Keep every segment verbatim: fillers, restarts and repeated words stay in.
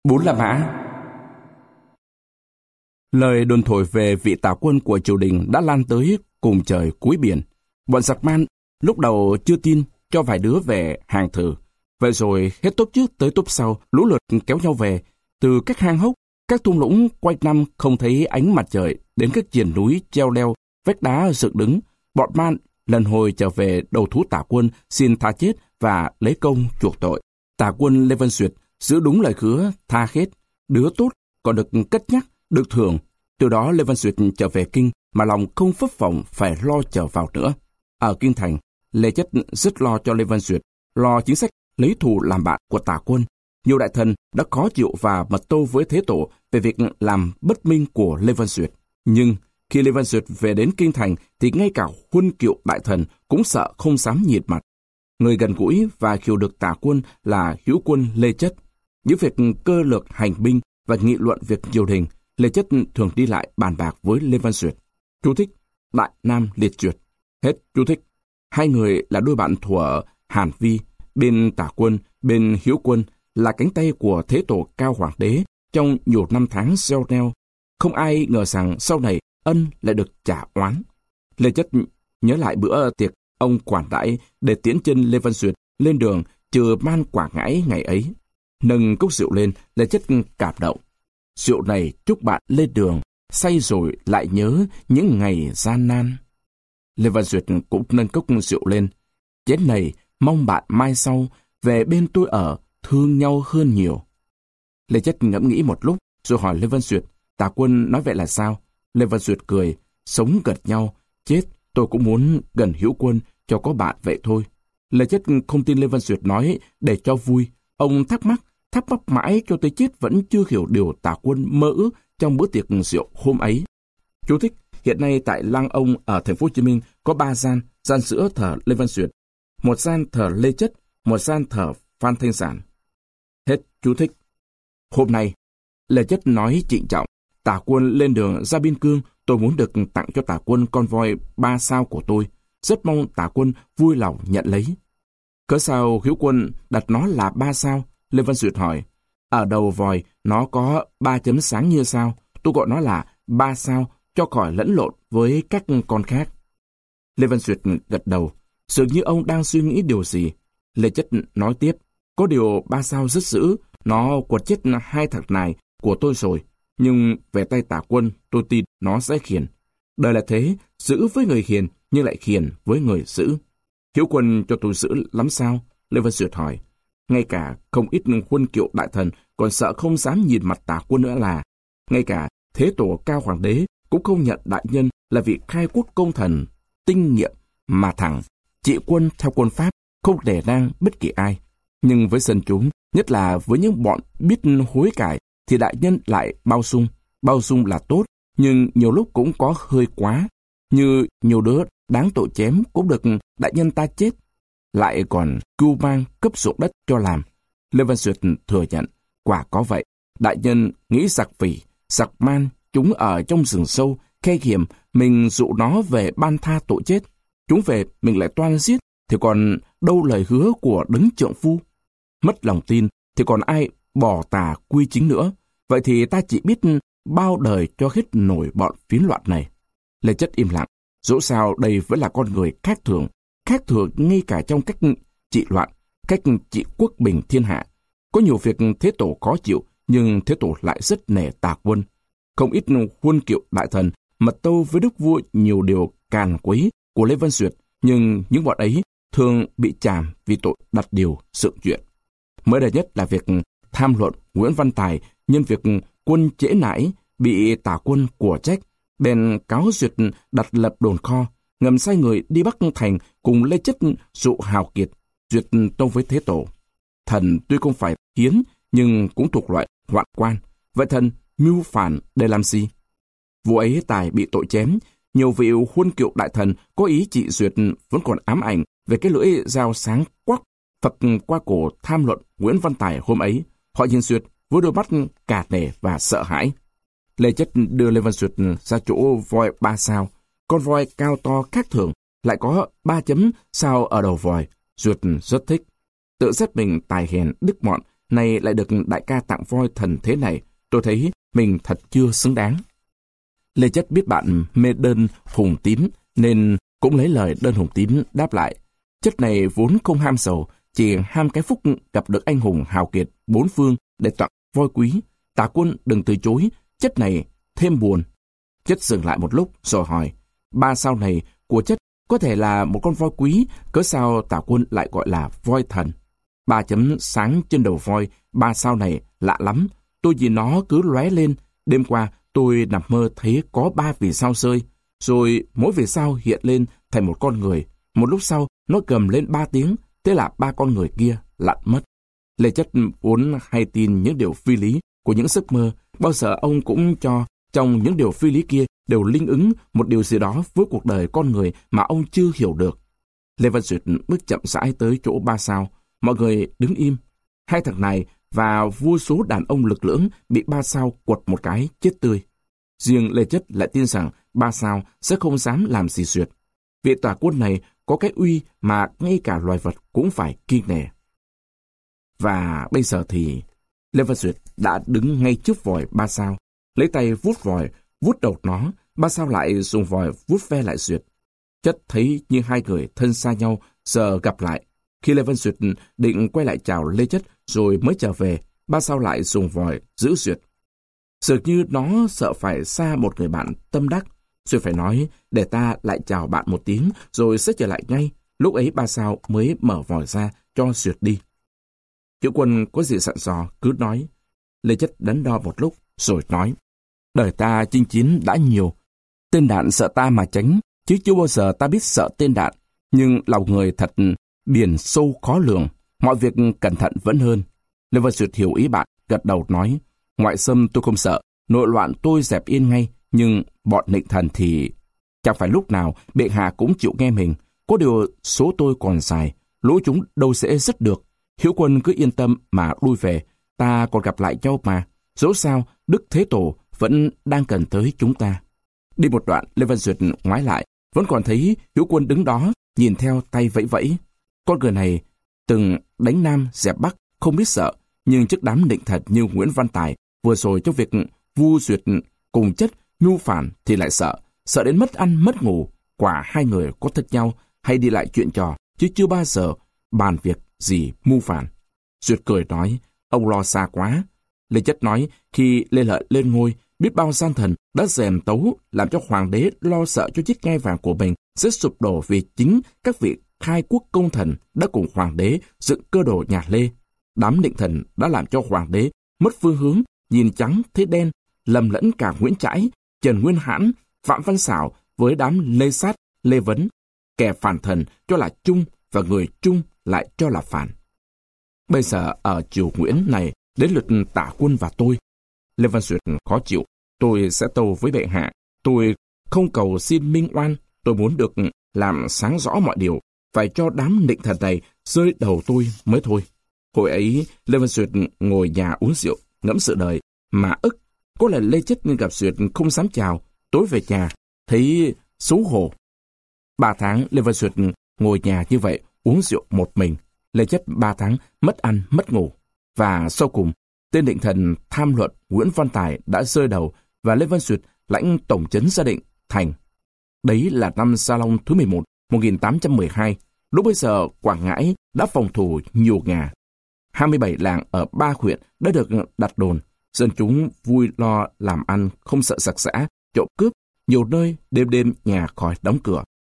Bốn La Mã. Lời đồn thổi về vị tả quân của triều đình đã lan tới cùng trời cuối biển. Bọn giặc man lúc đầu chưa tin, cho vài đứa về hàng thử. Vậy rồi hết tốp trước tới tốp sau, lũ lượt kéo nhau về. Từ các hang hốc, các thung lũng quanh năm không thấy ánh mặt trời, đến các triền núi treo leo, vách đá dựng đứng. Bọn man lần hồi trở về đầu thú tả quân, xin tha chết và lấy công chuộc tội. Tả quân Lê Văn Duyệt giữ đúng lời hứa, tha hết. Đứa tốt còn được cất nhắc, được thưởng. Từ đó Lê Văn Duyệt trở về kinh mà lòng không phấp phồng phải lo trở vào nữa. Ở kinh thành, Lê Chất rất lo cho Lê Văn Duyệt, lo chính sách lấy thù làm bạn của tả quân. Nhiều đại thần đã khó chịu và mật tâu với Thế Tổ về việc làm bất minh của Lê Văn Duyệt. Nhưng khi Lê Văn Duyệt về đến kinh thành thì ngay cả huân kiệu đại thần cũng sợ không dám nhìn mặt. Người gần gũi và khiêu được tả quân là hữu quân Lê Chất. Những việc cơ lược hành binh và nghị luận việc triều đình, Lê Chất thường đi lại bàn bạc với Lê Văn Duyệt. Chú thích: Đại Nam Liệt Duyệt. Hết chú thích. Hai người là đôi bạn thuở Hàn Vi, bên tả quân, bên hữu quân, là cánh tay của Thế Tổ Cao Hoàng đế trong nhiều năm tháng gieo neo. Không ai ngờ rằng sau này ân lại được trả oán. Lê Chất nhớ lại bữa tiệc ông quản đãi để tiễn chân Lê Văn Duyệt lên đường trừ man quả ngãi ngày ấy. Nâng cốc rượu lên, Lê Chất cảm động. Rượu này chúc bạn lên đường, say rồi lại nhớ những ngày gian nan. Lê Văn Duyệt cũng nâng cốc rượu lên. Chén này mong bạn mai sau về bên tôi ở, thương nhau hơn nhiều. Lê Chất ngẫm nghĩ một lúc rồi hỏi Lê Văn Duyệt, tả quân nói vậy là sao? Lê Văn Duyệt cười, sống gần nhau, chết tôi cũng muốn gần hữu quân cho có bạn vậy thôi. Lê Chất không tin Lê Văn Duyệt nói để cho vui. Ông thắc mắc, thắc mắc mãi cho tới chết vẫn chưa hiểu điều tả quân mơ ước trong bữa tiệc rượu hôm ấy. Chú thích: Hiện nay tại Lăng Ông ở thành phố Hồ Chí Minh có ba gian, gian giữa thờ Lê Văn Duyệt, một gian thờ Lê Chất, một gian thờ Phan Thanh Giản. Hết chú thích. Hôm nay, Lê Chất nói trịnh trọng, tả quân lên đường ra biên cương, tôi muốn được tặng cho tả quân con voi ba sao của tôi. Rất mong tả quân vui lòng nhận lấy. Cớ sao hữu quân đặt nó là ba sao? Lê Văn Duyệt hỏi. Ở đầu vòi nó có ba chấm sáng như sao, tôi gọi nó là ba sao cho khỏi lẫn lộn với các con khác. Lê Văn Duyệt gật đầu, dường như ông đang suy nghĩ điều gì. Lê Chất nói tiếp, có điều ba sao rất dữ, nó quật chết hai thằng này của tôi rồi, nhưng về tay tả quân tôi tin nó sẽ khiển. Đời là thế, giữ với người hiền nhưng lại khiển với người dữ. Hữu quân cho tôi giữ lắm sao? Lê Văn Duyệt hỏi. Ngay cả không ít huân kiệu đại thần còn sợ không dám nhìn mặt tả quân nữa là. Ngay cả Thế Tổ Cao Hoàng đế cũng không nhận đại nhân là vị khai quốc công thần tinh nghiệm mà thẳng trị quân theo quân pháp, không để nang bất kỳ ai. Nhưng với dân chúng, nhất là với những bọn biết hối cải, thì đại nhân lại bao dung. Bao dung là tốt, nhưng nhiều lúc cũng có hơi quá. Như nhiều đứa đáng tội chém cũng được đại nhân ta chết, lại còn cưu mang cấp ruộng đất cho làm. Lê Văn Duyệt thừa nhận, quả có vậy. Đại nhân nghĩ giặc phỉ, giặc man, chúng ở trong rừng sâu, khe hiểm, mình dụ nó về ban tha tội chết. Chúng về mình lại toan giết, thì còn đâu lời hứa của đấng trượng phu. Mất lòng tin, thì còn ai bỏ tà quy chính nữa. Vậy thì ta chỉ biết bao đời cho hết nổi bọn phiến loạn này. Lê Chất im lặng, dẫu sao đây vẫn là con người khác thường, khác thường ngay cả trong cách trị loạn, cách trị quốc bình thiên hạ. Có nhiều việc Thế Tổ khó chịu, nhưng Thế Tổ lại rất nể tả quân. Không ít huân kiệu đại thần mật tâu với đức vua nhiều điều càn quấy của Lê Văn Duyệt, nhưng những bọn ấy thường bị trảm vì tội đặt điều sự chuyện. Mới đây nhất là việc tham luận Nguyễn Văn Tài nhân việc quân trễ nải bị tả quân của trách, bèn cáo Duyệt đặt lập đồn kho, ngầm sai người đi Bắc Thành cùng Lê Chất dụ hào kiệt. Duyệt tâu với Thế Tổ, thần tuy không phải hiến nhưng cũng thuộc loại hoạn quan, vậy thần mưu phản để làm gì? Vụ ấy Tài bị tội chém, nhiều vị huân kiệu đại thần có ý trị Duyệt vẫn còn ám ảnh về cái lưỡi dao sáng quắc phật qua cổ tham luận Nguyễn Văn Tài hôm ấy. Họ nhìn Duyệt với đôi mắt cả nể và sợ hãi. Lê Chất đưa Lê Văn Duyệt ra chỗ voi ba sao. Con voi cao to khác thường, lại có ba chấm sao ở đầu voi. Duyệt rất thích. Tự xét mình tài hèn đức mọn, nay lại được đại ca tặng voi thần thế này, tôi thấy mình thật chưa xứng đáng. Lê Chất biết bạn mê đơn Hùng Tín, nên cũng lấy lời đơn Hùng Tín đáp lại. Chất này vốn không ham giàu, chỉ ham cái phúc gặp được anh hùng hào kiệt bốn phương để tặng voi quý. Tả Quân đừng từ chối, Chất này thêm buồn. Chất dừng lại một lúc rồi hỏi, ba sao này của Chất có thể là một con voi quý, cớ sao Tả Quân lại gọi là voi thần? Ba chấm sáng trên đầu voi, ba sao này lạ lắm, tôi nhìn nó cứ lóe lên. Đêm qua tôi nằm mơ thấy có ba vì sao rơi, rồi mỗi vì sao hiện lên thành một con người. Một lúc sau nó gầm lên ba tiếng, thế là ba con người kia lặn mất. Lê Chất vốn hay tin những điều phi lý của những giấc mơ, bao giờ ông cũng cho trong những điều phi lý kia đều linh ứng một điều gì đó với cuộc đời con người mà ông chưa hiểu được. Lê Văn Duyệt bước chậm rãi tới chỗ ba sao, mọi người đứng im. Hai thằng này và vô số đàn ông lực lưỡng bị ba sao quật một cái chết tươi. Riêng Lê Chất lại tin rằng ba sao sẽ không dám làm gì Duyệt. Vị Tả Quân này có cái uy mà ngay cả loài vật cũng phải kiêng nể. Và bây giờ thì Lê Văn Duyệt đã đứng ngay trước vòi ba sao, lấy tay vuốt vòi, vuốt đầu nó. Ba sao lại dùng vòi vuốt ve lại Duyệt. Chất thấy như hai người thân xa nhau giờ gặp lại. Khi Lê Văn Duyệt định quay lại chào Lê Chất rồi mới trở về, ba sao lại dùng vòi giữ Duyệt. Dường như nó sợ phải xa một người bạn tâm đắc. Duyệt phải nói, để ta lại chào bạn một tiếng rồi sẽ trở lại ngay. Lúc ấy ba sao mới mở vòi ra cho Duyệt đi. Chữ Quân có gì dặn dò cứ nói. Lê Chất đắn đo một lúc rồi nói, đời ta chinh chiến đã nhiều, tên đạn sợ ta mà tránh, chứ chưa bao giờ ta biết sợ tên đạn. Nhưng lòng người thật biển sâu khó lường, mọi việc cẩn thận vẫn hơn. Lê Văn Duyệt hiểu ý bạn, gật đầu nói, ngoại xâm tôi không sợ, nội loạn tôi dẹp yên ngay, nhưng bọn nịnh thần thì chẳng phải lúc nào bệ hạ cũng chịu nghe mình. Có điều số tôi còn dài, lũ chúng đâu sẽ dứt được. Hiếu Quân cứ yên tâm mà lui về, ta còn gặp lại nhau mà. Dẫu sao Đức Thế Tổ vẫn đang cần tới chúng ta. Đi một đoạn, Lê Văn Duyệt ngoái lại, vẫn còn thấy Hiếu Quân đứng đó, nhìn theo tay vẫy vẫy. Con người này từng đánh Nam dẹp Bắc, không biết sợ, nhưng trước đám nịnh thật như Nguyễn Văn Tài, vừa rồi trong việc Vu Duyệt cùng Chất nhu phản thì lại sợ, sợ đến mất ăn mất ngủ. Quả hai người có thật nhau hay đi lại chuyện trò, chứ chưa bao giờ bàn việc gì mưu phản. Duyệt cười nói, ông lo xa quá. Lê Chất nói, khi Lê Lợi lên ngôi, biết bao gian thần đã rèm tấu làm cho hoàng đế lo sợ cho chiếc ngai vàng của mình sẽ sụp đổ vì chính các vị khai quốc công thần đã cùng hoàng đế dựng cơ đồ nhà Lê. Đám định thần đã làm cho hoàng đế mất phương hướng, nhìn trắng thấy đen, lầm lẫn cả Nguyễn Trãi, Trần Nguyên Hãn, Phạm Văn Xảo với đám Lê Sát, Lê Vấn. Kẻ phản thần cho là trung và người trung lại cho là phản. Bây giờ ở triều Nguyễn này đến lượt Tả Quân và tôi. Lê Văn Duyệt khó chịu. Tôi sẽ tâu với bệ hạ. Tôi không cầu xin minh oan. Tôi muốn được làm sáng rõ mọi điều. Phải cho đám nịnh thần này rơi đầu tôi mới thôi. Hồi ấy, Lê Văn Duyệt ngồi nhà uống rượu, ngẫm sự đời, mà ức. Có lần Lê Chất gặp Duyệt không dám chào. Tối về nhà, thấy xấu hổ. Ba tháng Lê Văn Duyệt ngồi nhà như vậy, uống rượu một mình. Lê Chất ba tháng mất ăn, mất ngủ. Và sau cùng, tên định thần tham luận Nguyễn Văn Tài đã rơi đầu và Lê Văn Duyệt lãnh tổng trấn Gia Định, thành. Đấy là năm Sa Long thứ mười một, một nghìn tám trăm mười hai. Lúc bây giờ Quảng Ngãi đã phòng thủ nhiều ngà. hai mươi bảy làng ở ba huyện đã được đặt đồn. Dân chúng vui lo làm ăn, không sợ giặc giã, trộm cướp. Nhiều nơi đêm đêm nhà khỏi đóng cửa.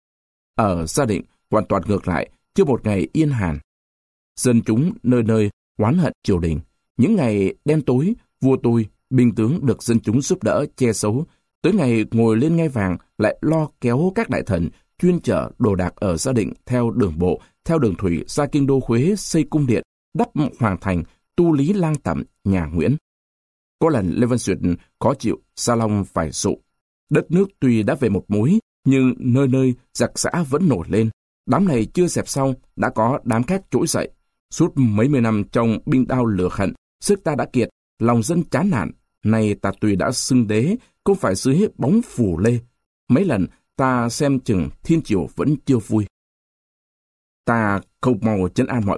Ở Gia Định hoàn toàn ngược lại, chưa một ngày yên hàn. Dân chúng nơi nơi oán hận triều đình. Những ngày đen tối, vua tôi, binh tướng được dân chúng giúp đỡ che giấu. Tới ngày ngồi lên ngai vàng lại lo kéo các đại thần chuyên chở đồ đạc ở Gia Định theo đường bộ, theo đường thủy ra kinh đô Huế xây cung điện, đắp hoàng thành, tu lý lang tẩm nhà Nguyễn. Có lần Lê Văn Duyệt khó chịu, Sa Long phải dụ. Đất nước tuy đã về một mối, nhưng nơi nơi giặc giã vẫn nổi lên. Đám này chưa dẹp xong, đã có đám khác trỗi dậy. Suốt mấy mươi năm trong binh đao lửa hận, sức ta đã kiệt, lòng dân chán nản. Nay ta tuy đã xưng đế, không phải dưới bóng phủ lê. Mấy lần ta xem chừng thiên triều vẫn chưa vui. Ta không mau trấn an mọi miền,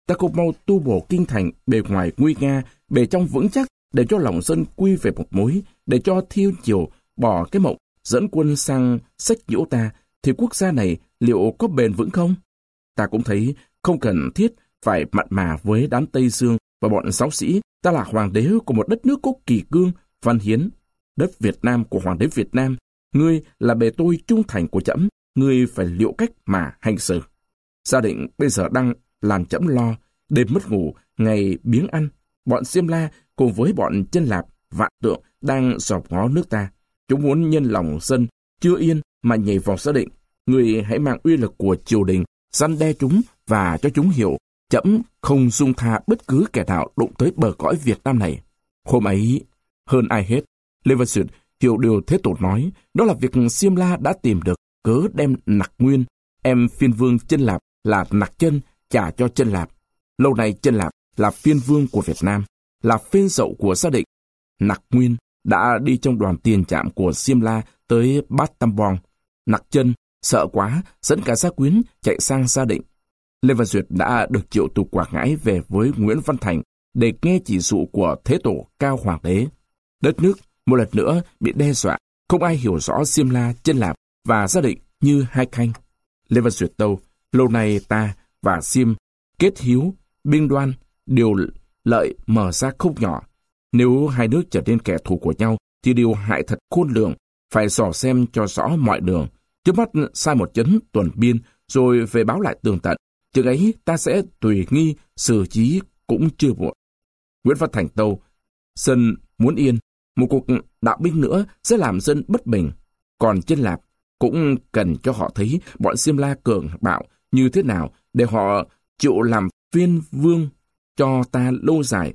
Ta không mau tu bổ kinh thành, bề ngoài nguy nga, bề trong vững chắc, để cho lòng dân quy về một mối, để cho Thiên Triều bỏ cái mộng dẫn quân sang sách nhiễu ta, thì quốc gia này liệu có bền vững không? Ta cũng thấy không cần thiết phải mặn mà với đám Tây Dương và bọn giáo sĩ. Ta là hoàng đế của một đất nước có kỳ cương, văn hiến. Đất Việt Nam của hoàng đế Việt Nam. Ngươi là bề tôi trung thành của trẫm, ngươi phải liệu cách mà hành xử. Gia định bây giờ đang làm trẫm lo, đêm mất ngủ, ngày biếng ăn. Bọn Xiêm La cùng với bọn Chân Lạp, Vạn Tượng đang dòm ngó nước ta. Chúng muốn nhân lòng dân chưa yên mà nhảy vào Gia Định. Ngươi hãy mang uy lực của triều đình răn đe chúng và cho chúng hiểu trẫm không dung tha bất cứ kẻ nào đụng tới bờ cõi Việt Nam này. Hôm ấy, hơn ai hết, Lê Văn Duyệt hiểu điều Thế Tổ nói, đó là việc Xiêm La đã tìm được cớ đem Nặc Nguyên, em phiên vương Chân Lạp là Nặc Chân, trả cho Chân Lạp. Lâu nay Chân Lạp là phiên vương của Việt Nam, là phên dậu của Gia Định. Nặc Nguyên đã đi trong đoàn tiền trạm của Xiêm La tới Bát Tam Bong. Nặc Chân sợ quá, dẫn cả gia quyến chạy sang Gia Định. Lê Văn Duyệt đã được triệu từ Quảng Ngãi về với Nguyễn Văn Thành để nghe chỉ dụ của Thế Tổ Cao Hoàng đế. Đất nước một lần nữa bị đe dọa, không ai hiểu rõ Xiêm La, Chân Lạp và Gia Định như hai khanh. Lê Văn Duyệt tâu, lâu nay ta và Xiêm kết hiếu, binh đoan, điều lợi mở ra không nhỏ. Nếu hai nước trở nên kẻ thù của nhau, thì điều hại thật khôn lường, phải dò xem cho rõ mọi đường. Trước mắt sai một chấn tuần biên, rồi về báo lại tường tận. Chừng ấy ta sẽ tùy nghi, xử trí cũng chưa muộn. Nguyễn Văn Thành tâu, dân muốn yên, một cuộc đạo binh nữa sẽ làm dân bất bình. Còn Chân Lạp cũng cần cho họ thấy bọn Xiêm La cường bạo như thế nào để họ chịu làm phiên vương cho ta lâu dài,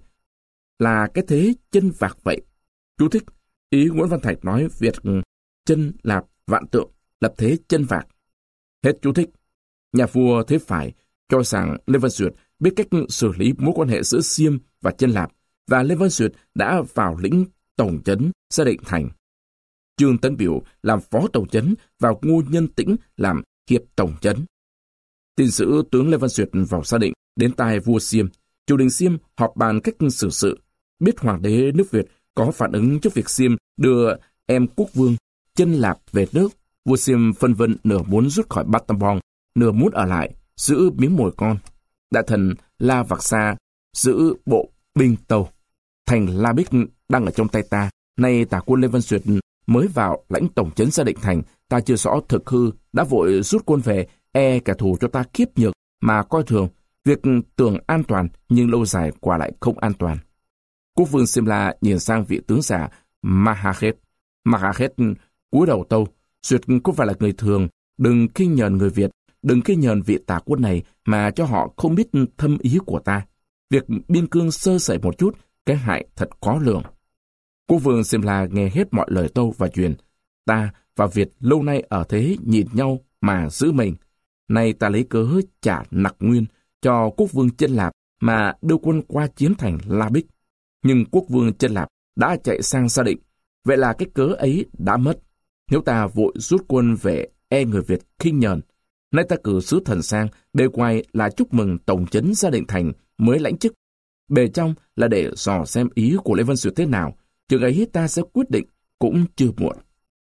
là cái thế Chân Vạc vậy. Chú thích, ý Nguyễn Văn Thành nói việc Chân Lạp Vạn Tượng lập thế Chân Vạc. Hết chú thích. Nhà vua Thế Phải cho rằng Lê Văn Duyệt biết cách xử lý mối quan hệ giữa Xiêm và Chân Lạp, và Lê Văn Duyệt đã vào lĩnh tổng trấn Gia Định Thành. Trương Tấn Biểu làm phó tổng trấn và Ngô Nhân Tĩnh làm hiệp tổng trấn. Tin sử tướng Lê Văn Duyệt vào Gia Định đến tai vua Xiêm. Triều đình Xiêm họp bàn cách xử sự. Biết hoàng đế nước Việt có phản ứng trước việc Xiêm đưa em quốc vương Chân Lạp về nước, vua Xiêm phân vân, nửa muốn rút khỏi Bát Tam Bong, nửa muốn ở lại giữ miếng mồi con. Đại thần La Vạc Sa giữ bộ binh tàu. Thành La Bích đang ở trong tay ta. Nay tả quân Lê Văn Duyệt mới vào lãnh tổng trấn Gia Định Thành, ta chưa rõ thực hư, đã vội rút quân về, e kẻ thù cho ta khiếp nhược mà coi thường. Việc tưởng an toàn nhưng lâu dài quả lại không an toàn. Quốc vương Xiêm La nhìn sang vị tướng giả Mahakhet. Mahakhet cúi đầu tâu, Duyệt không phải là người thường, đừng khinh nhờn người Việt, đừng khinh nhờn vị tả quân này mà cho họ không biết thâm ý của ta. Việc biên cương sơ sẩy một chút, cái hại thật khó lường. Quốc vương Xiêm La nghe hết mọi lời tâu và truyền. Ta và Việt lâu nay ở thế nhìn nhau mà giữ mình. Nay ta lấy cớ trả Nặc Nguyên cho quốc vương Chân Lạp mà đưa quân qua chiến thành La Bích. Nhưng quốc vương Chân Lạp đã chạy sang Gia Định. Vậy là cái cớ ấy đã mất. Nếu ta vội rút quân về, e người Việt khinh nhờn. Nay ta cử sứ thần sang, bề ngoài là chúc mừng tổng trấn Gia Định Thành mới lãnh chức. Bề trong là để dò xem ý của Lê Văn Duyệt thế nào. Chừng ấy ta sẽ quyết định, cũng chưa muộn.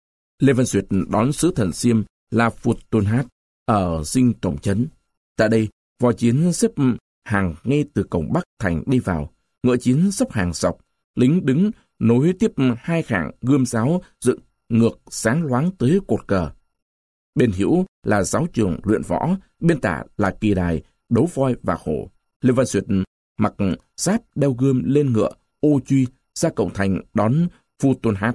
Lê Văn Duyệt đón sứ thần Xiêm là Phụt Tôn Hát ở dinh tổng trấn. Tại đây, vò chiến xếp hàng ngay từ cổng Bắc thành đi vào. Ngựa chiến xếp hàng dọc, lính đứng nối tiếp hai hàng gươm giáo dựng ngược sáng loáng tới cột cờ. Bên hữu là giáo trường luyện võ, bên tả là kỳ đài, đấu voi và hổ. Lê Văn Duyệt mặc giáp đeo gươm lên ngựa, ô truy ra cổng thành đón Phu Tôn Hát.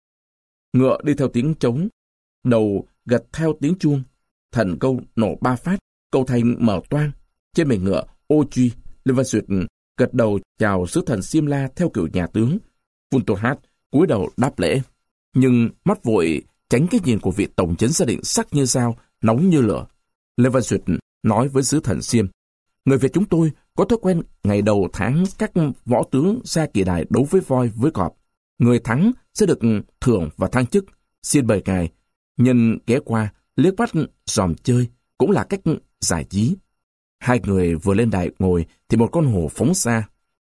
Ngựa đi theo tiếng trống, đầu gật theo tiếng chuông. Thần câu nổ ba phát, cầu thành mở toang. Trên mình ngựa, ô truy, Lê Văn Duyệt gật đầu chào sứ thần Xiêm La theo kiểu nhà tướng. Phu Tôn Hát cúi đầu đáp lễ, nhưng mắt vội tránh cái nhìn của vị tổng trấn Gia Định sắc như dao, nóng như lửa. Lê Văn Duyệt nói với sứ thần Xiêm, người Việt chúng tôi có thói quen ngày đầu tháng các võ tướng ra kỳ đài đấu với voi với cọp. Người thắng sẽ được thưởng và thăng chức. Xin mời ngài nhân ghé qua liếc mắt dòm chơi cũng là cách giải trí. Hai người vừa lên đài ngồi thì một con hổ phóng xa,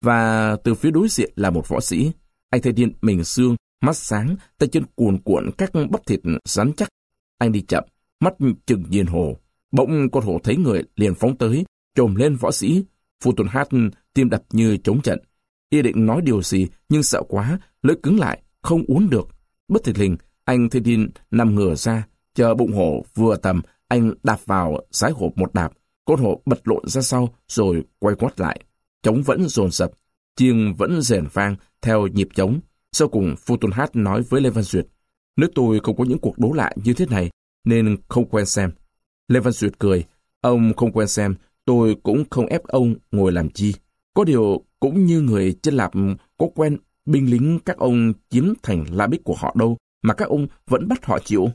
và từ phía đối diện là một võ sĩ. Anh thấy điên mình xương, mắt sáng, tay chân cuồn cuộn các bắp thịt rắn chắc. Anh đi chậm, mắt chừng nhìn hổ. Bỗng con hổ thấy người liền phóng tới, chồm lên võ sĩ. Futuhat tim đập như trống trận. Y định nói điều gì nhưng sợ quá, lưỡi cứng lại, không uốn được. Bất thình lình, anh thấy điên nằm ngửa ra, chờ bụng hổ vừa tầm, anh đạp vào sái hổ một đạp. Con hổ bật lộn ra sau rồi quay quắt lại. Trống vẫn dồn dập, chiêng vẫn rền vang theo nhịp trống. Sau cùng Futuhat nói với Lê Văn Duyệt: "Nếu tôi không có những cuộc đố lạ như thế này, nên không quen xem." Lê Văn Duyệt cười: "Ông không quen xem, tôi cũng không ép ông ngồi làm chi. Có điều cũng như người chân lạp có quen binh lính các ông chiếm thành La Bích của họ đâu, mà các ông vẫn bắt họ chịu."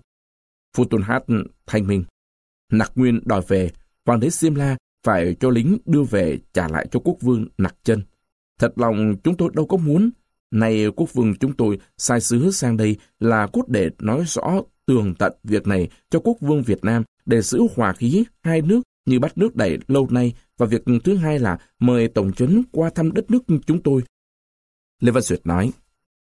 Futuhat thanh minh: "Nặc Nguyên đòi về, hoàng đế Simla phải cho lính đưa về trả lại cho quốc vương Nặc Chân. Thật lòng chúng tôi đâu có muốn. Nay quốc vương chúng tôi sai sứ sang đây là cốt để nói rõ tường tận việc này cho quốc vương Việt Nam để giữ hòa khí hai nước như bắt nước đẩy lâu nay, và việc thứ hai là mời tổng trấn qua thăm đất nước chúng tôi." Lê Văn Duyệt nói: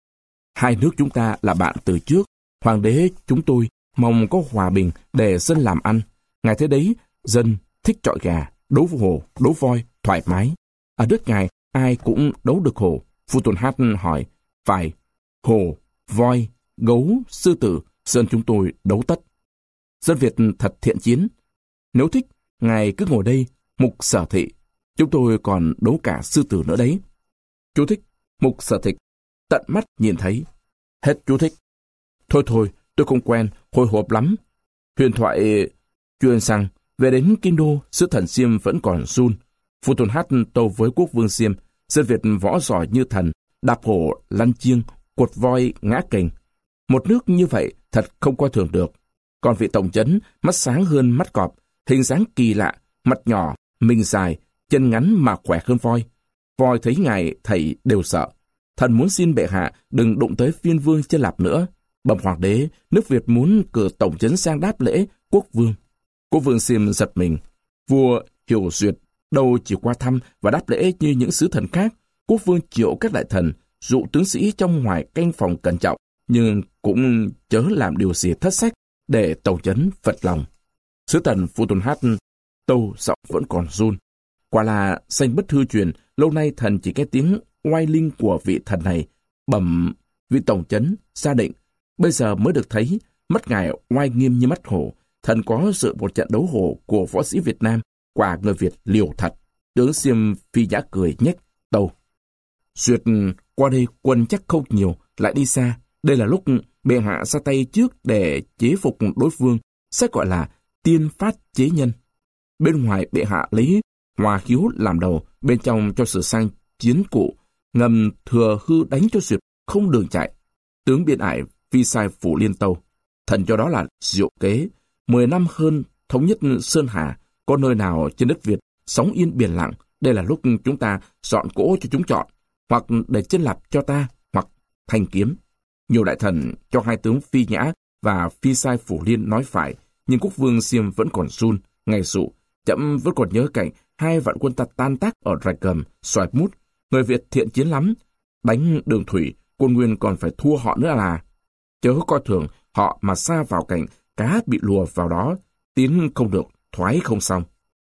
"Hai nước chúng ta là bạn từ trước. Hoàng đế chúng tôi mong có hòa bình để dân làm ăn. Ngài thế đấy, dân thích chọi gà, đấu hổ, đấu voi, thoải mái. Ở đất ngài, ai cũng đấu được hổ." Futuhat hỏi: "Phải, hổ, voi, gấu, sư tử, dân chúng tôi đấu tất. Dân Việt thật thiện chiến. Nếu thích, ngài cứ ngồi đây, Mục Sở Thị. Chúng tôi còn đấu cả sư tử nữa đấy." Chú thích: Mục Sở Thị, tận mắt nhìn thấy. Hết chú thích. Thôi thôi, tôi không quen, hồi hộp lắm. Huyền thoại truyền rằng, về đến Kinh Đô, sứ thần Xiêm vẫn còn run. Futuhat tâu với quốc vương Xiêm: "Dân Việt võ giỏi như thần, đạp hổ, lăn chiêng, quật voi, ngã kềnh. Một nước như vậy thật không coi thường được. Còn vị tổng trấn, mắt sáng hơn mắt cọp, hình dáng kỳ lạ, mặt nhỏ, mình dài, chân ngắn mà khỏe hơn voi. Voi thấy ngài thầy đều sợ. Thần muốn xin bệ hạ đừng đụng tới phiên vương Chân Lạp nữa. Bẩm hoàng đế, nước Việt muốn cử tổng trấn sang đáp lễ quốc vương." Quốc vương Xiêm giật mình. Vua hiểu duyệt đâu chỉ qua thăm và đáp lễ như những sứ thần khác. Quốc vương triệu các đại thần, dụ tướng sĩ trong ngoài canh phòng cẩn trọng, nhưng cũng chớ làm điều gì thất sách để tổng trấn phật lòng. Sứ thần Futuhat tâu giọng vẫn còn run: "Quả là danh bất hư truyền, lâu nay thần chỉ nghe tiếng oai linh của vị thần này. Bẩm vị tổng trấn gia định, bây giờ mới được thấy mắt ngài oai nghiêm như mắt hổ. Thần có dự một trận đấu hổ của võ sĩ Việt Nam, quả người Việt liều thật." Tướng Xiêm phi nhã cười nhếch tâu: "Duyệt qua đây quân chắc không nhiều, lại đi xa. Đây là lúc bệ hạ ra tay trước để chế phục đối phương, sẽ gọi là tiên phát chế nhân. Bên ngoài bệ hạ lấy hòa khiếu làm đầu, bên trong cho sự sang chiến cụ, ngầm thừa hư đánh cho Duyệt không đường chạy." Tướng biên ải phi sai phủ liên tâu: "Thần cho đó là diệu kế. Mười năm hơn thống nhất Sơn Hà, có nơi nào trên đất Việt sóng yên biển lặng. Đây là lúc chúng ta dọn cỗ cho chúng chọn, hoặc để Chân Lạp cho ta, hoặc thanh kiếm." Nhiều đại thần cho hai tướng Phi Nhã và Phi Sai Phủ Liên nói phải, nhưng quốc vương Xiêm vẫn còn run. Ngày dụ, trẫm vẫn còn nhớ cảnh hai vạn quân ta tan tác ở Rạch Gầm, Xoài Mút. Người Việt thiện chiến lắm, đánh đường thủy, Côn Nguyên còn phải thua họ nữa là. Chớ coi thường họ mà sa vào cảnh cá bị lùa vào đó, tiến không được, thoái không xong.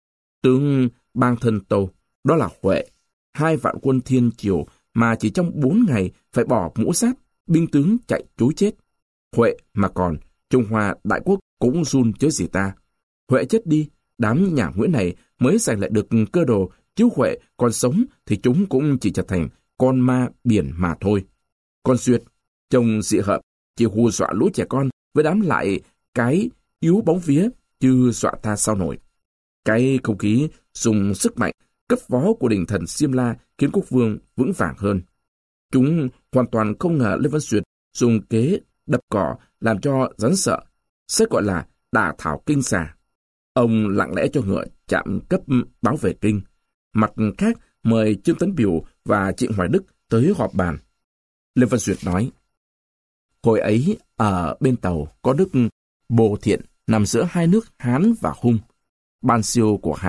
Tướng Bang Thân tâu: "Đó là Huệ. Hai vạn quân thiên triều mà chỉ trong bốn ngày phải bỏ mũ sát, binh tướng chạy trối chết. Huệ mà còn, Trung Hoa đại quốc cũng run chớ gì ta. Huệ chết đi, đám nhà Nguyễn này mới giành lại được cơ đồ, chứ Huệ còn sống thì chúng cũng chỉ trở thành con ma biển mà thôi. Còn Duyệt, chồng dị hợm, chỉ hù dọa lũ trẻ con với đám lại cái yếu bóng vía, chứ dọa ta sao nổi." Cái không khí dùng sức mạnh cấp vó của đình thần Xiêm La khiến quốc vương vững vàng hơn. Chúng hoàn toàn không ngờ Lê Văn Duyệt dùng kế đập cỏ làm cho rắn sợ, sẽ gọi là đả thảo kinh xà. Ông lặng lẽ cho ngựa chạm cấp báo về kinh. Mặt khác mời Trương Tấn Biểu và Trịnh Hoài Đức tới họp bàn. Lê Văn Duyệt nói: "Hồi ấy ở bên tàu có đức Bồ Thiện nằm giữa hai nước Hán và Hung. Ban siêu của Hán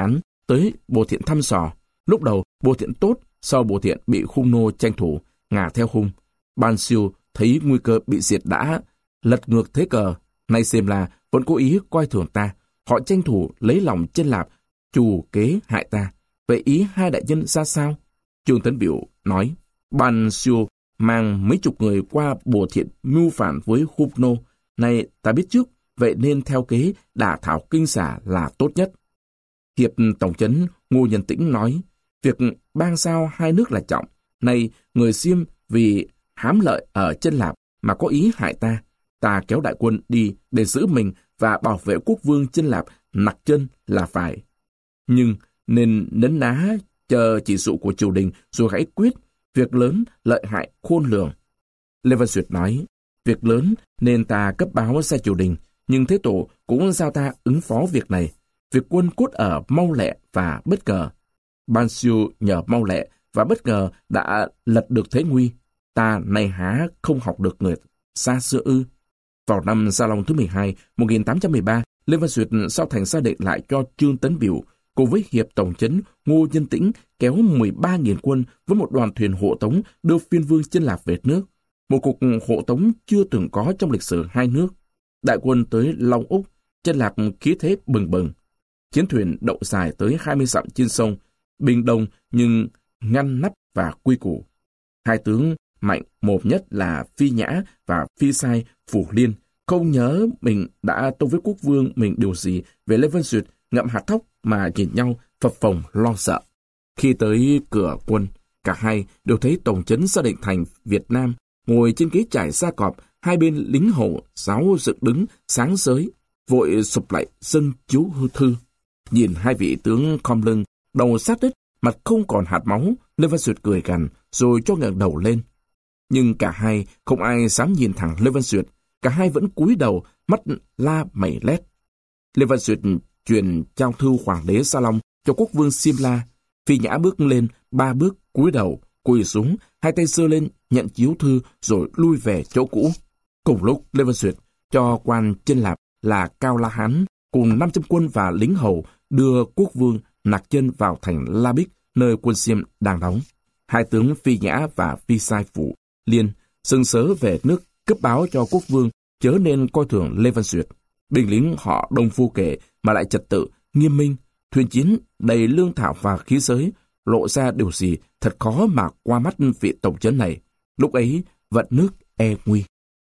tới Bồ Thiện thăm dò. Lúc đầu Bồ Thiện tốt, sau Bồ Thiện bị hung nô tranh thủ, ngả theo hung. Ban Siêu thấy nguy cơ bị diệt đã lật ngược thế cờ. Nay Simla vẫn cố ý coi thường ta. Họ tranh thủ lấy lòng Chân Lạp, trù kế hại ta. Vậy ý hai đại nhân ra sao? Trương Tấn Biểu nói, Ban Siêu mang mấy chục người qua Bồ Thiện mưu phản với hung nô. Này ta biết trước, vậy nên theo kế đả thảo kinh xả là tốt nhất. Hiệp tổng trấn Ngô Nhân Tĩnh nói, việc bang giao hai nước là trọng. Này người Xiêm vì hám lợi ở Chân Lạp mà có ý hại ta. Ta kéo đại quân đi để giữ mình và bảo vệ quốc vương Chân Lạp nặc chân là phải. Nhưng nên nấn ná chờ chỉ dụ của triều đình rồi hãy quyết. Việc lớn lợi hại khôn lường. Lê Văn Duyệt nói, việc lớn nên ta cấp báo ra triều đình, nhưng Thế Tổ cũng giao ta ứng phó việc này. Việc quân cốt ở mau lẹ và bất ngờ. Ban Siêu nhờ mau lẹ và bất ngờ đã lật được thế nguy. Ta này há không học được người xa xưa ư. Vào năm Gia Long thứ mười hai, một nghìn tám trăm mười ba, Lê Văn Duyệt giao thành ra lệnh lại cho Trương Tấn Biểu, cùng với hiệp tổng trấn Ngô Nhân Tĩnh kéo mười ba nghìn quân với một đoàn thuyền hộ tống đưa phiên vương Chân Lạp về nước. Một cuộc hộ tống chưa từng có trong lịch sử hai nước. Đại quân tới Long Úc, Chân Lạp khí thế bừng bừng. Chiến thuyền đậu dài tới hai mươi dặm trên sông, bình đồng nhưng ngăn nắp và quy củ. Hai tướng mạnh một nhất là Phi Nhã và Phi Sai Phủ Liên không nhớ mình đã tâu với quốc vương mình điều gì về Lê Văn Duyệt, ngậm hạt thóc mà nhìn nhau phập phồng lo sợ. Khi tới cửa quân, cả hai đều thấy tổng trấn Gia Định Thành Việt Nam ngồi trên ghế trải da cọp, hai bên lính hổ giáo dựng đứng sáng giới, vội sụp lại dâng chiếu hư thư. Nhìn hai vị tướng khom lưng, đầu sát đất, mặt không còn hạt máu, Lê Văn Duyệt cười gằn rồi cho ngẩng đầu lên. Nhưng cả hai không ai dám nhìn thẳng Lê Văn Duyệt, cả hai vẫn cúi đầu, mắt la mẩy lét. Lê Văn Duyệt truyền trao thư hoàng đế Sa Long cho quốc vương Simla. Phi Nhã bước lên ba bước, cúi đầu, quỳ xuống, hai tay giơ lên nhận chiếu thư rồi lui về chỗ cũ. Cùng lúc Lê Văn Duyệt cho quan Chân Lạp là Cao La Hán cùng năm trăm quân và lính hầu đưa quốc vương nặc chân vào thành La Bích, nơi quân Xiêm đang đóng. Hai tướng Phi Nhã và Phi Sai Phủ Liên sừng sớ về nước cấp báo cho quốc vương chớ nên coi thường Lê Văn Duyệt. Binh lính họ đông phu kể mà lại trật tự, nghiêm minh, thuyền chiến đầy lương thảo và khí giới, lộ ra điều gì thật khó mà qua mắt vị tổng trấn này. Lúc ấy vận nước e nguy.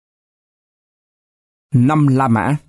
Năm La Mã.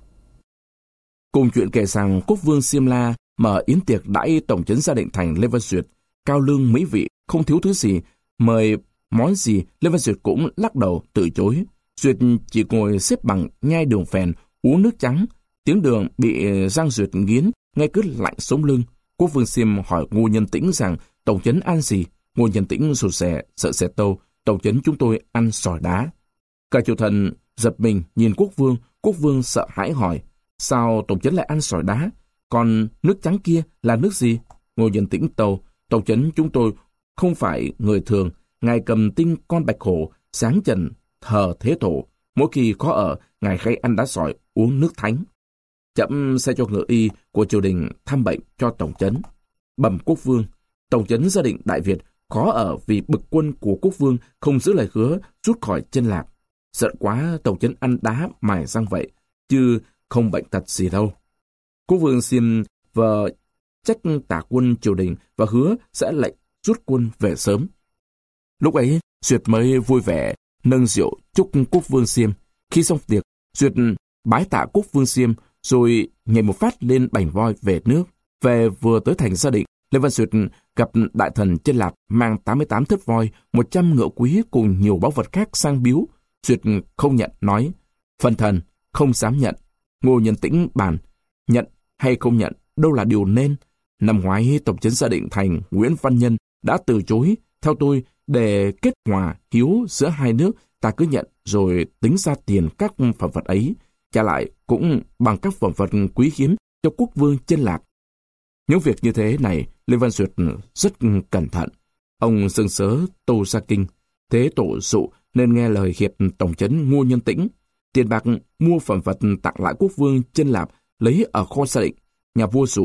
Cùng chuyện kể rằng quốc vương Simla mở yến tiệc đãi tổng trấn Gia Định Thành Lê Văn Duyệt, cao lương mỹ vị, không thiếu thứ gì, mời món gì Lê Văn Duyệt cũng lắc đầu từ chối. Duyệt chỉ ngồi xếp bằng nhai đường phèn, uống nước trắng. Tiếng đường bị Giang Duyệt nghiến, nghe cứ lạnh sống lưng. Quốc vương Xiêm hỏi Ngô Nhân Tĩnh rằng tổng trấn ăn gì. Ngô Nhân Tĩnh rụt rè, sợ sệt tâu, tổng trấn chúng tôi ăn sỏi đá. Cả triều thần giật mình nhìn quốc vương, quốc vương sợ hãi hỏi, sao tổng trấn lại ăn sỏi đá? Còn nước trắng kia là nước gì? Ngô Nhân Tĩnh tâu, tổng trấn chúng tôi không phải người thường, ngài cầm tinh con bạch hổ, sáng trần, thờ Thế Tổ. Mỗi khi có ở, ngài hay ăn đá sỏi, uống nước thánh. Chậm sẽ cho ngựa y của triều đình thăm bệnh cho tổng trấn. Bẩm quốc vương, tổng trấn Gia Định Đại Việt khó ở vì bực quân của quốc vương không giữ lời hứa rút khỏi Chân Lạp. Giận quá tổng trấn ăn đá mài răng vậy, chứ không bệnh tật gì đâu. Quốc vương xin vợ trách tả quân triều đình và hứa sẽ lệnh rút quân về sớm. Lúc ấy, Duyệt mới vui vẻ nâng rượu chúc quốc vương Xiêm. Khi xong tiệc, Duyệt bái tạ quốc vương Xiêm rồi nhảy một phát lên bành voi về nước. Về vừa tới thành Gia Định, Lê Văn Duyệt gặp đại thần Chân Lạp mang tám mươi tám thớt voi, một trăm ngựa quý cùng nhiều báu vật khác sang biếu. Duyệt không nhận, nói, phần thần không dám nhận. Ngô Nhân Tĩnh bàn, nhận hay không nhận đâu là điều nên. Năm ngoái tổng trấn Gia Định Thành Nguyễn Văn Nhân đã từ chối. Theo tôi, để kết hòa hiếu giữa hai nước, ta cứ nhận rồi tính ra tiền các phẩm vật ấy, trả lại cũng bằng các phẩm vật quý hiếm cho quốc vương Chân Lạp. Những việc như thế này, Lê Văn Duyệt rất cẩn thận. Ông sừng sớ Tô Gia Kinh, Thế Tổ dụ nên nghe lời hiệp tổng trấn Ngô Nhân Tĩnh. Tiền bạc mua phẩm vật tặng lại quốc vương Chân Lạp lấy ở kho Gia Định. Nhà vua dụ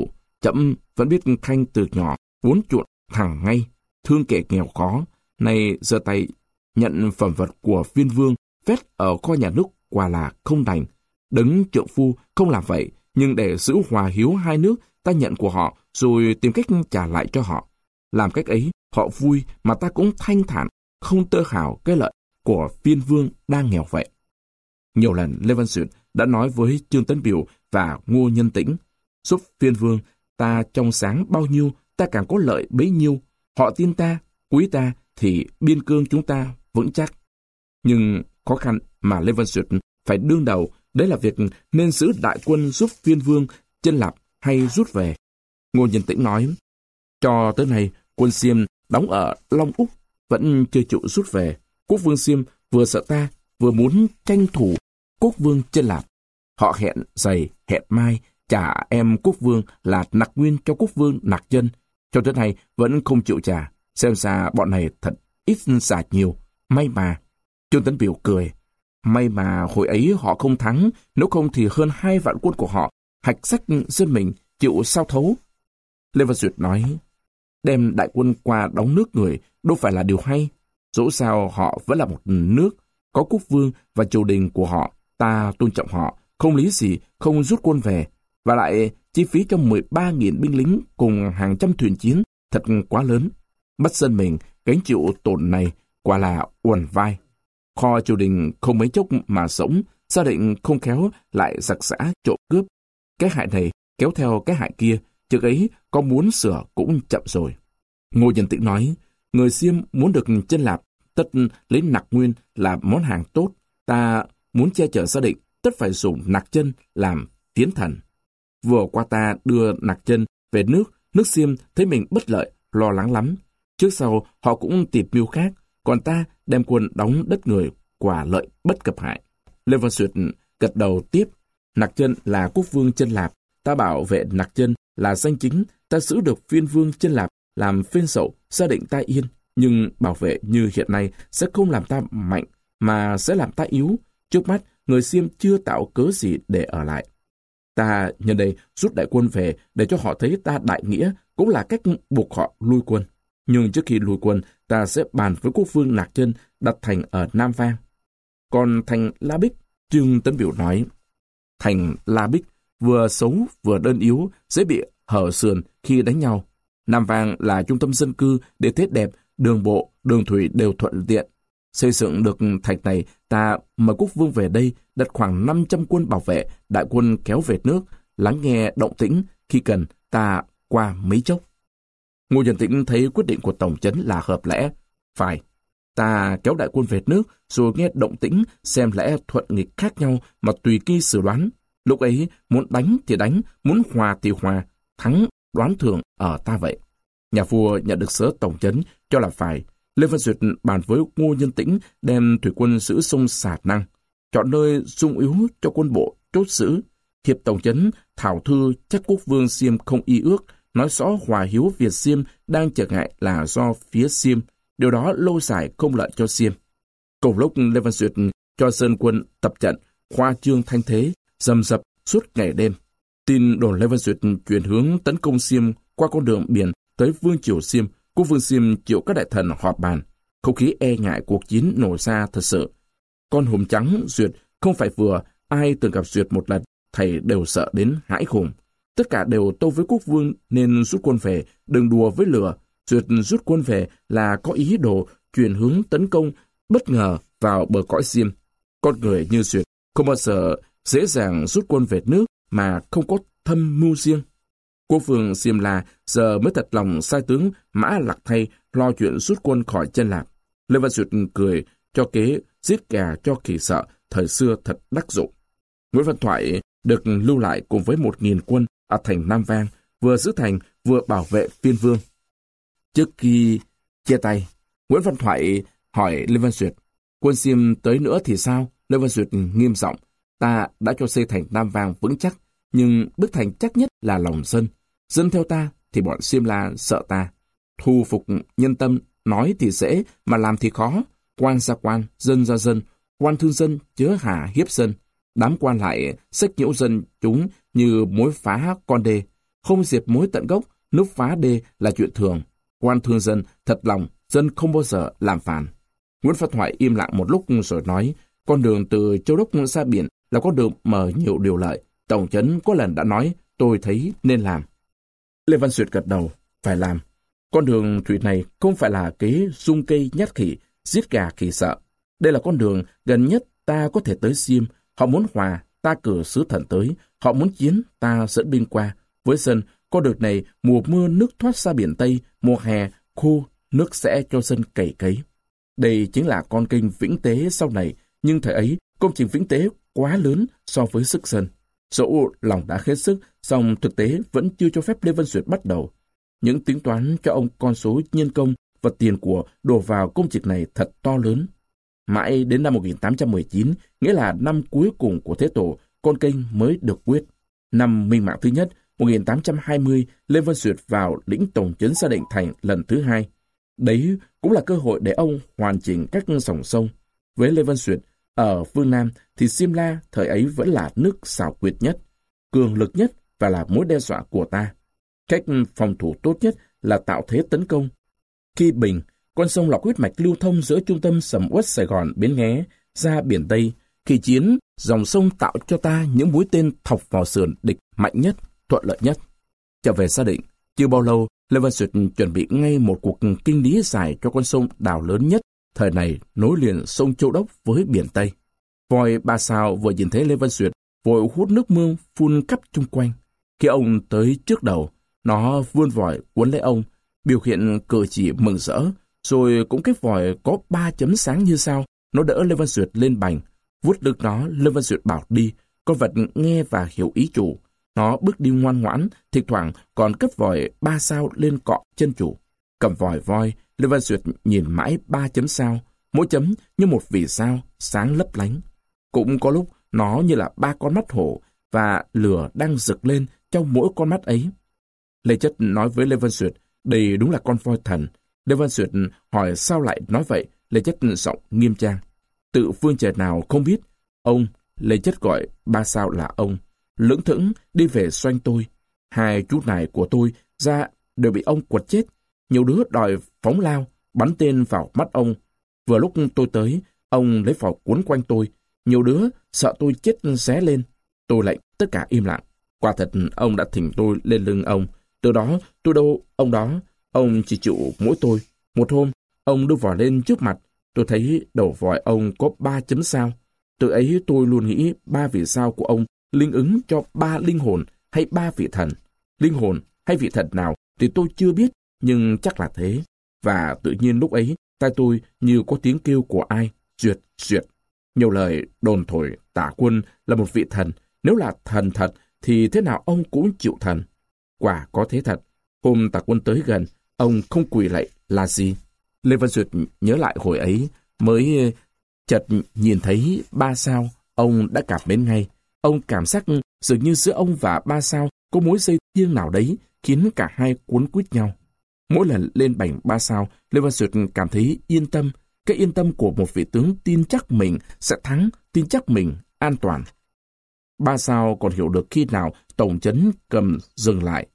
Trẫm vẫn biết Khanh từ nhỏ, uốn chuộng thẳng ngay, thương kẻ nghèo khó, nay giơ tay nhận phẩm vật của Phiên Vương vét ở kho nhà nước quả là không đành. Đấng trượng phu không làm vậy, nhưng để giữ hòa hiếu hai nước, ta nhận của họ rồi tìm cách trả lại cho họ. Làm cách ấy, họ vui mà ta cũng thanh thản, không tơ hào cái lợi của Phiên Vương đang nghèo vậy. Nhiều lần Lê Văn Duyệt đã nói với Trương Tấn Biểu và Ngô Nhân Tĩnh, giúp Phiên Vương ta trong sáng bao nhiêu, ta càng có lợi bấy nhiêu. Họ tin ta, quý ta, thì biên cương chúng ta vững chắc. Nhưng khó khăn mà Lê Văn Duyệt phải đương đầu, đấy là việc nên giữ đại quân giúp Phiên Vương chân lạp hay rút về. Ngô Nhân Tĩnh nói, cho tới nay, quân Xiêm đóng ở Long Úc vẫn chưa chịu rút về. Quốc vương Xiêm vừa sợ ta, vừa muốn tranh thủ Quốc vương chân lạp. Họ hẹn giày, hẹn mai, trả em Quốc vương là Nặc Nguyên cho Quốc vương Nặc Chân. Cho tới nay vẫn không chịu trả. Xem ra bọn này thật ít xả nhiều. May mà. Trương Tấn Biểu cười. May mà hồi ấy họ không thắng, nếu không thì hơn hai vạn quân của họ hạch sách dân mình chịu sao thấu. Lê Văn Duyệt nói, đem đại quân qua đóng nước người đâu phải là điều hay. Dẫu sao họ vẫn là một nước, có quốc vương và triều đình của họ, ta tôn trọng họ, không lý gì không rút quân về. Và lại chi phí cho mười ba nghìn binh lính cùng hàng trăm thuyền chiến thật quá lớn. Bắt dân mình gánh chịu tổn này quả là uẩn vai. Kho triều đình không mấy chốc mà sống, gia định không khéo lại giặc giã trộm cướp. Cái hại này kéo theo cái hại kia, trước ấy có muốn sửa cũng chậm rồi. Ngô Nhân Tĩnh nói, người Xiêm muốn được chân lạp, tất lấy Nặc Nguyên là món hàng tốt. Ta muốn che chở gia định, tất phải dùng Nặc Chân làm tiến thần. Vừa qua ta đưa Nặc Chân về nước, nước Xiêm thấy mình bất lợi, lo lắng lắm. Trước sau họ cũng tìm mưu khác, còn ta đem quân đóng đất người, quả lợi bất cập hại. Lê Văn Duyệt gật đầu tiếp, Nặc Chân là quốc vương chân lạp, ta bảo vệ Nặc Chân là danh chính, ta giữ được Phiên Vương chân lạp làm phên sậu, gia định ta yên. Nhưng bảo vệ như hiện nay sẽ không làm ta mạnh, mà sẽ làm ta yếu. Trước mắt, người Xiêm chưa tạo cớ gì để ở lại. Ta nhân đây rút đại quân về để cho họ thấy ta đại nghĩa, cũng là cách buộc họ lui quân. Nhưng trước khi lui quân, ta sẽ bàn với quốc vương Nặc Chân đặt thành ở Nam Vang. Còn thành La Bích, Trương Tấn Biểu nói, thành La Bích vừa xấu vừa đơn yếu, dễ bị hở sườn khi đánh nhau. Nam Vang là trung tâm dân cư, địa thế đẹp, đường bộ, đường thủy đều thuận tiện. Xây dựng được thành này, ta mời quốc vương về đây, đặt khoảng năm trăm quân bảo vệ, đại quân kéo về nước, lắng nghe động tĩnh, khi cần ta qua mấy chốc. Ngô Nhân Tĩnh thấy quyết định của tổng trấn là hợp lẽ. Phải, ta kéo đại quân về nước, rồi nghe động tĩnh, xem lẽ thuận nghịch khác nhau mà tùy kỳ xử đoán. Lúc ấy, muốn đánh thì đánh, muốn hòa thì hòa, thắng đoán thường ở ta vậy. Nhà vua nhận được sớ tổng trấn cho là phải. Lê Văn Duyệt bàn với Ngô Nhân Tĩnh đem thủy quân giữ sông Xà Năng, chọn nơi sung yếu cho quân bộ chốt giữ. Hiệp tổng trấn thảo thư trách quốc vương Xiêm không y ước, nói rõ hòa hiếu Việt Xiêm đang trở ngại là do phía Xiêm, điều đó lâu dài không lợi cho Xiêm. Cùng lúc Lê Văn Duyệt cho dân quân tập trận, khoa trương thanh thế, dầm dập suốt ngày đêm. Tin đồn Lê Văn Duyệt chuyển hướng tấn công Xiêm qua con đường biển tới vương triều Xiêm, quốc vương Xiêm triệu các đại thần họp bàn. Không khí e ngại cuộc chiến nổ ra thật sự. Con hùm trắng Duyệt không phải vừa, ai từng gặp Duyệt một lần, thầy đều sợ đến hãi hùng. Tất cả đều tâu với quốc vương nên rút quân về, đừng đùa với lửa. Duyệt rút quân về là có ý đồ chuyển hướng tấn công bất ngờ vào bờ cõi Xiêm. Con người như Duyệt không bao giờ dễ dàng rút quân về nước mà không có thâm mưu riêng. Quốc vương Xiêm La giờ mới thật lòng sai tướng Mã Lạc Thay lo chuyện rút quân khỏi chân lạp. Lê Văn Duyệt cười cho kế giết gà cho khỉ sợ, thời xưa thật đắc dụng. Nguyễn Văn Thoại được lưu lại cùng với một nghìn quân ở thành Nam Vang, vừa giữ thành vừa bảo vệ Phiên Vương. Trước khi chia tay, Nguyễn Văn Thoại hỏi Lê Văn Duyệt, quân Xiêm tới nữa thì sao? Lê Văn Duyệt nghiêm giọng, ta đã cho xây thành Nam Vang vững chắc, nhưng bức thành chắc nhất là lòng dân. Dân theo ta thì bọn Xiêm La sợ ta. Thu phục nhân tâm, nói thì dễ mà làm thì khó. Quan ra quan, dân ra dân, quan thương dân chớ hà hiếp dân. Đám quan lại xách nhiễu dân chúng như mối phá con đê. không diệt mối tận gốc, núp phá đê là chuyện thường. Quan thương dân, thật lòng, dân không bao giờ làm phản. Nguyễn Phát Thoại im lặng một lúc rồi nói, con đường từ Châu Đốc ra biển là con đường mở nhiều điều lợi. Tổng trấn có lần đã nói, tôi thấy nên làm. Lê Văn Duyệt gật đầu, phải làm. Con đường thủy này không phải là kế dung cây nhát khỉ, giết gà khỉ sợ. Đây là con đường gần nhất ta có thể tới Xiêm. Họ muốn hòa, ta cử sứ thần tới. Họ muốn chiến, ta dẫn binh qua. Với dân, con đường này mùa mưa nước thoát ra biển Tây, mùa hè khô nước sẽ cho dân cày cấy. Đây chính là con kênh Vĩnh Tế sau này, nhưng thời ấy công trình Vĩnh Tế quá lớn so với sức dân. Dẫu lòng đã hết sức, song thực tế vẫn chưa cho phép Lê Văn Duyệt bắt đầu. Những tính toán cho ông con số nhân công và tiền của đổ vào công trình này thật to lớn. Mãi đến năm một nghìn tám trăm mười chín, nghĩa là năm cuối cùng của Thế Tổ, con kênh mới được quyết. Năm minh mạng thứ nhất, một nghìn tám trăm hai mươi, Lê Văn Duyệt vào lĩnh tổng trấn Gia Định Thành lần thứ hai. Đấy cũng là cơ hội để ông hoàn chỉnh các dòng sông. Với Lê Văn Duyệt, ở phương Nam thì Simla thời ấy vẫn là nước xảo quyệt nhất, cường lực nhất và là mối đe dọa của ta. Cách phòng thủ tốt nhất là tạo thế tấn công. Khi Bình, con sông lọc huyết mạch lưu thông giữa trung tâm sầm uất Sài Gòn Bến Nghé ra biển Tây. Khi chiến, dòng sông tạo cho ta những mũi tên thọc vào sườn địch mạnh nhất, thuận lợi nhất. Trở về Gia Định, chưa bao lâu, Lê Văn Duyệt chuẩn bị ngay một cuộc kinh lý giải cho con sông đào lớn nhất, thời này nối liền sông Châu Đốc với biển Tây. Voi Ba Sao vừa nhìn thấy Lê Văn Duyệt, vội hút nước mương phun khắp chung quanh. Khi ông tới trước đầu, nó vươn vòi cuốn lấy ông, biểu hiện cử chỉ mừng rỡ, rồi cũng cái vòi có ba chấm sáng như sao, nó đỡ Lê Văn Duyệt lên bành. Vuốt lưng nó, Lê Văn Duyệt bảo đi, con vật nghe và hiểu ý chủ. Nó bước đi ngoan ngoãn, thỉnh thoảng còn cất vòi ba sao lên cọ chân chủ. Cầm vòi voi, Lê Văn Duyệt nhìn mãi ba chấm sao, mỗi chấm như một vì sao sáng lấp lánh. Cũng có lúc nó như là ba con mắt hổ và lửa đang rực lên trong mỗi con mắt ấy. Lê Chất nói với Lê Văn Duyệt, đây đúng là con voi thần. Lê Văn Duyệt hỏi sao lại nói vậy, Lê Chất giọng nghiêm trang. Tự phương trời nào không biết, ông, Lê Chất gọi ba sao là ông, lững thững đi về xoanh tôi. Hai chú nài của tôi ra đều bị ông quật chết. Nhiều đứa đòi phóng lao, bắn tên vào mắt ông. Vừa lúc tôi tới, ông lấy phỏ cuốn quanh tôi. Nhiều đứa sợ tôi chết xé lên. Tôi lệnh tất cả im lặng. Quả thật ông đã thỉnh tôi lên lưng ông. Từ đó tôi đâu ông đó. Ông chỉ chịu mỗi tôi. Một hôm, ông đưa vòi lên trước mặt. Tôi thấy đầu vòi ông có ba chấm sao. Từ ấy tôi luôn nghĩ ba vì sao của ông linh ứng cho ba linh hồn hay ba vị thần. Linh hồn hay vị thần nào thì tôi chưa biết, nhưng chắc là thế. Và tự nhiên lúc ấy, tai tôi như có tiếng kêu của ai, Duyệt, Duyệt. Nhiều lời đồn thổi Tả Quân là một vị thần. Nếu là thần thật, thì thế nào ông cũng chịu thần. Quả có thế thật. Hôm Tả Quân tới gần, ông không quỳ lạy là gì? Lê Văn Duyệt nhớ lại hồi ấy, mới chợt nhìn thấy ba sao, ông đã cảm mến ngay. Ông cảm giác dường như giữa ông và ba sao có mối dây thiêng nào đấy, khiến cả hai cuốn quýt nhau. Mỗi lần lên bành ba sao, Lê Văn Duyệt cảm thấy yên tâm. Cái yên tâm của một vị tướng tin chắc mình sẽ thắng, tin chắc mình an toàn. Ba sao còn hiểu được khi nào tổng trấn cầm dừng lại.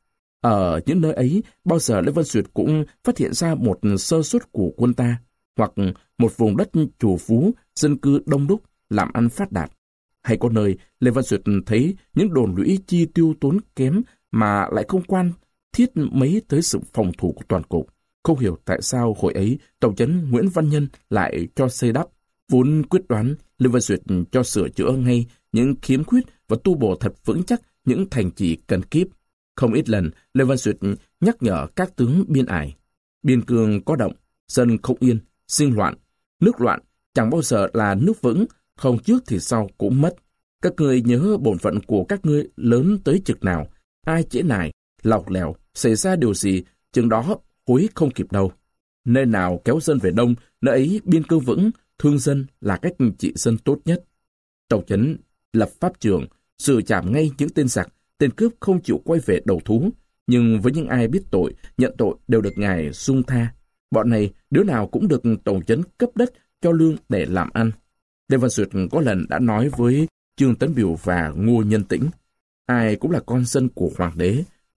Ở những nơi ấy, bao giờ Lê Văn Duyệt cũng phát hiện ra một sơ suất của quân ta, hoặc một vùng đất chủ phú, dân cư đông đúc, làm ăn phát đạt. Hay có nơi, Lê Văn Duyệt thấy những đồn lũy chi tiêu tốn kém mà lại không quan thiết mấy tới sự phòng thủ của toàn cục. Không hiểu tại sao hồi ấy tổng trấn Nguyễn Văn Nhân lại cho xây đắp. Vốn quyết đoán, Lê Văn Duyệt cho sửa chữa ngay những khiếm khuyết và tu bổ thật vững chắc những thành trì cần kíp. Không ít lần, Lê Văn Duyệt nhắc nhở các tướng biên ải. Biên cương có động, dân không yên, sinh loạn. Nước loạn chẳng bao giờ là nước vững, không trước thì sau cũng mất. Các ngươi nhớ bổn phận của các ngươi lớn tới chực nào. Ai trễ nải, lọc lèo, xảy ra điều gì, chừng đó hối không kịp đâu. Nơi nào kéo dân về đông, nơi ấy biên cương vững, thương dân là cách trị dân tốt nhất. Tổng trấn lập pháp trường, xử trảm ngay những tên giặc, tên cướp không chịu quay về đầu thú. Nhưng với những ai biết tội, nhận tội đều được ngài dung tha. Bọn này đứa nào cũng được tổng trấn cấp đất cho lương để làm ăn. Lê Văn Duyệt có lần đã nói với Trương Tấn Biểu và Ngô Nhân Tĩnh, ai cũng là con dân của hoàng đế,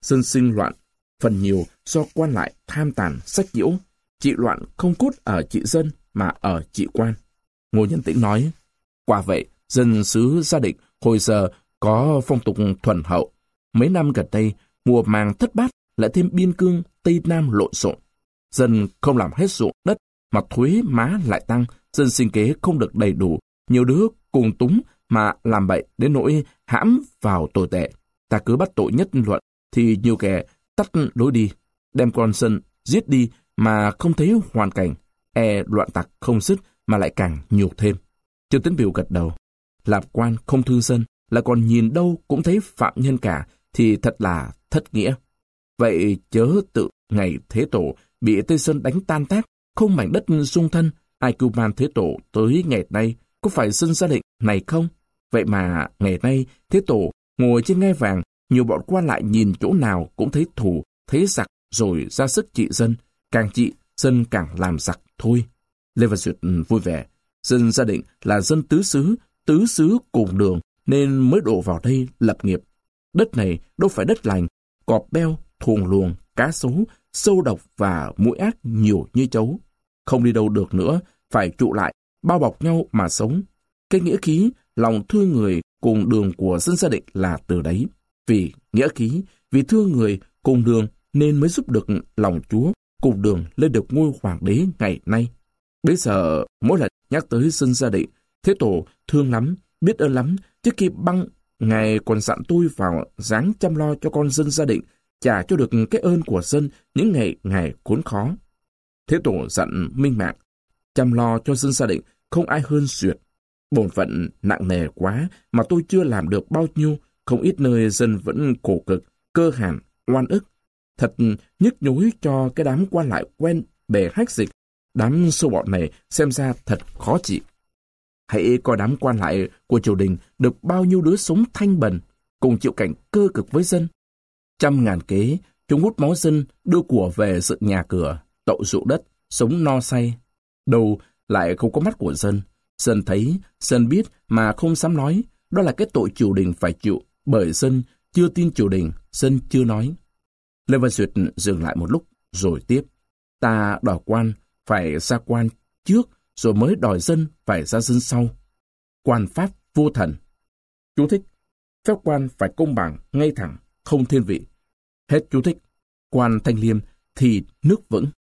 dân sinh loạn, phần nhiều do quan lại tham tàn sách nhiễu. Trị loạn không cốt ở trị dân mà ở trị quan. Ngô Nhân Tĩnh nói, quả vậy, dân xứ Gia Định hồi giờ có phong tục thuần hậu. Mấy năm gần đây, mùa màng thất bát lại thêm biên cương Tây Nam lộn xộn. Dân không làm hết ruộng đất mà thuế má lại tăng, dân sinh kế không được đầy đủ, nhiều đứa cùng túng mà làm bậy đến nỗi hãm vào tồi tệ. Ta cứ bắt tội nhất luận thì nhiều kẻ tắt lối đi, đem con dân giết đi mà không thấy hoàn cảnh, e loạn tặc không dứt mà lại càng nhiều thêm. Trương Tấn Biểu gật đầu. Làm quan không thư dân là còn nhìn đâu cũng thấy phạm nhân cả thì thật là thất nghĩa. Vậy chớ tự ngày Thế Tổ bị Tây Sơn đánh tan tác, không mảnh đất dung thân, ai cưu man Thế Tổ tới ngày nay có phải dân Gia Định này không? Vậy mà ngày nay Thế Tổ ngồi trên ngai vàng, nhiều bọn quan lại nhìn chỗ nào cũng thấy thù, thấy giặc rồi ra sức trị dân, càng trị dân càng làm giặc thôi. Lê Văn Duyệt vui vẻ. Dân Gia Định là dân tứ xứ, tứ xứ cùng đường nên mới đổ vào đây lập nghiệp. Đất này đâu phải đất lành, cọp beo, thuồng luồng, cá sấu, sâu độc và muỗi ác nhiều như chấu. Không đi đâu được nữa, phải trụ lại, bao bọc nhau mà sống. Cái nghĩa khí, lòng thương người cùng đường của dân Gia Định là từ đấy. Vì nghĩa khí, vì thương người cùng đường nên mới giúp được lòng Chúa cùng đường lên được ngôi hoàng đế ngày nay. Bây giờ mỗi lần nhắc tới dân Gia Định, Thế Tổ thương lắm, biết ơn lắm. Trước khi băng, Ngài còn dặn tôi vào dáng chăm lo cho con dân Gia Định, trả cho được cái ơn của dân những ngày Ngài khốn khó. Thế Tổ dặn minh mạng, chăm lo cho dân Gia Định không ai hơn Duyệt. Bổn phận nặng nề quá mà tôi chưa làm được bao nhiêu, không ít nơi dân vẫn khổ cực, cơ hàn, oan ức. Thật nhức nhối cho cái đám quan lại quen bề hách dịch. Đám sâu bọn này xem ra thật khó chịu. Hãy coi đám quan lại của triều đình được bao nhiêu đứa sống thanh bần, cùng chịu cảnh cơ cực với dân. Trăm ngàn kế, chúng hút máu dân, đưa của về dựng nhà cửa, tậu ruộng đất, sống no say. Đâu lại không có mắt của dân. Dân thấy, dân biết mà không dám nói. Đó là cái tội triều đình phải chịu, bởi dân chưa tin triều đình, dân chưa nói. Lê Văn Duyệt dừng lại một lúc, rồi tiếp. Ta đòi quan, phải ra quan trước, rồi mới đòi dân phải ra dân sau. Quan pháp vô thần. Chú thích. Phép quan phải công bằng, ngay thẳng, không thiên vị. Hết chú thích. Quan thanh liêm thì nước vững.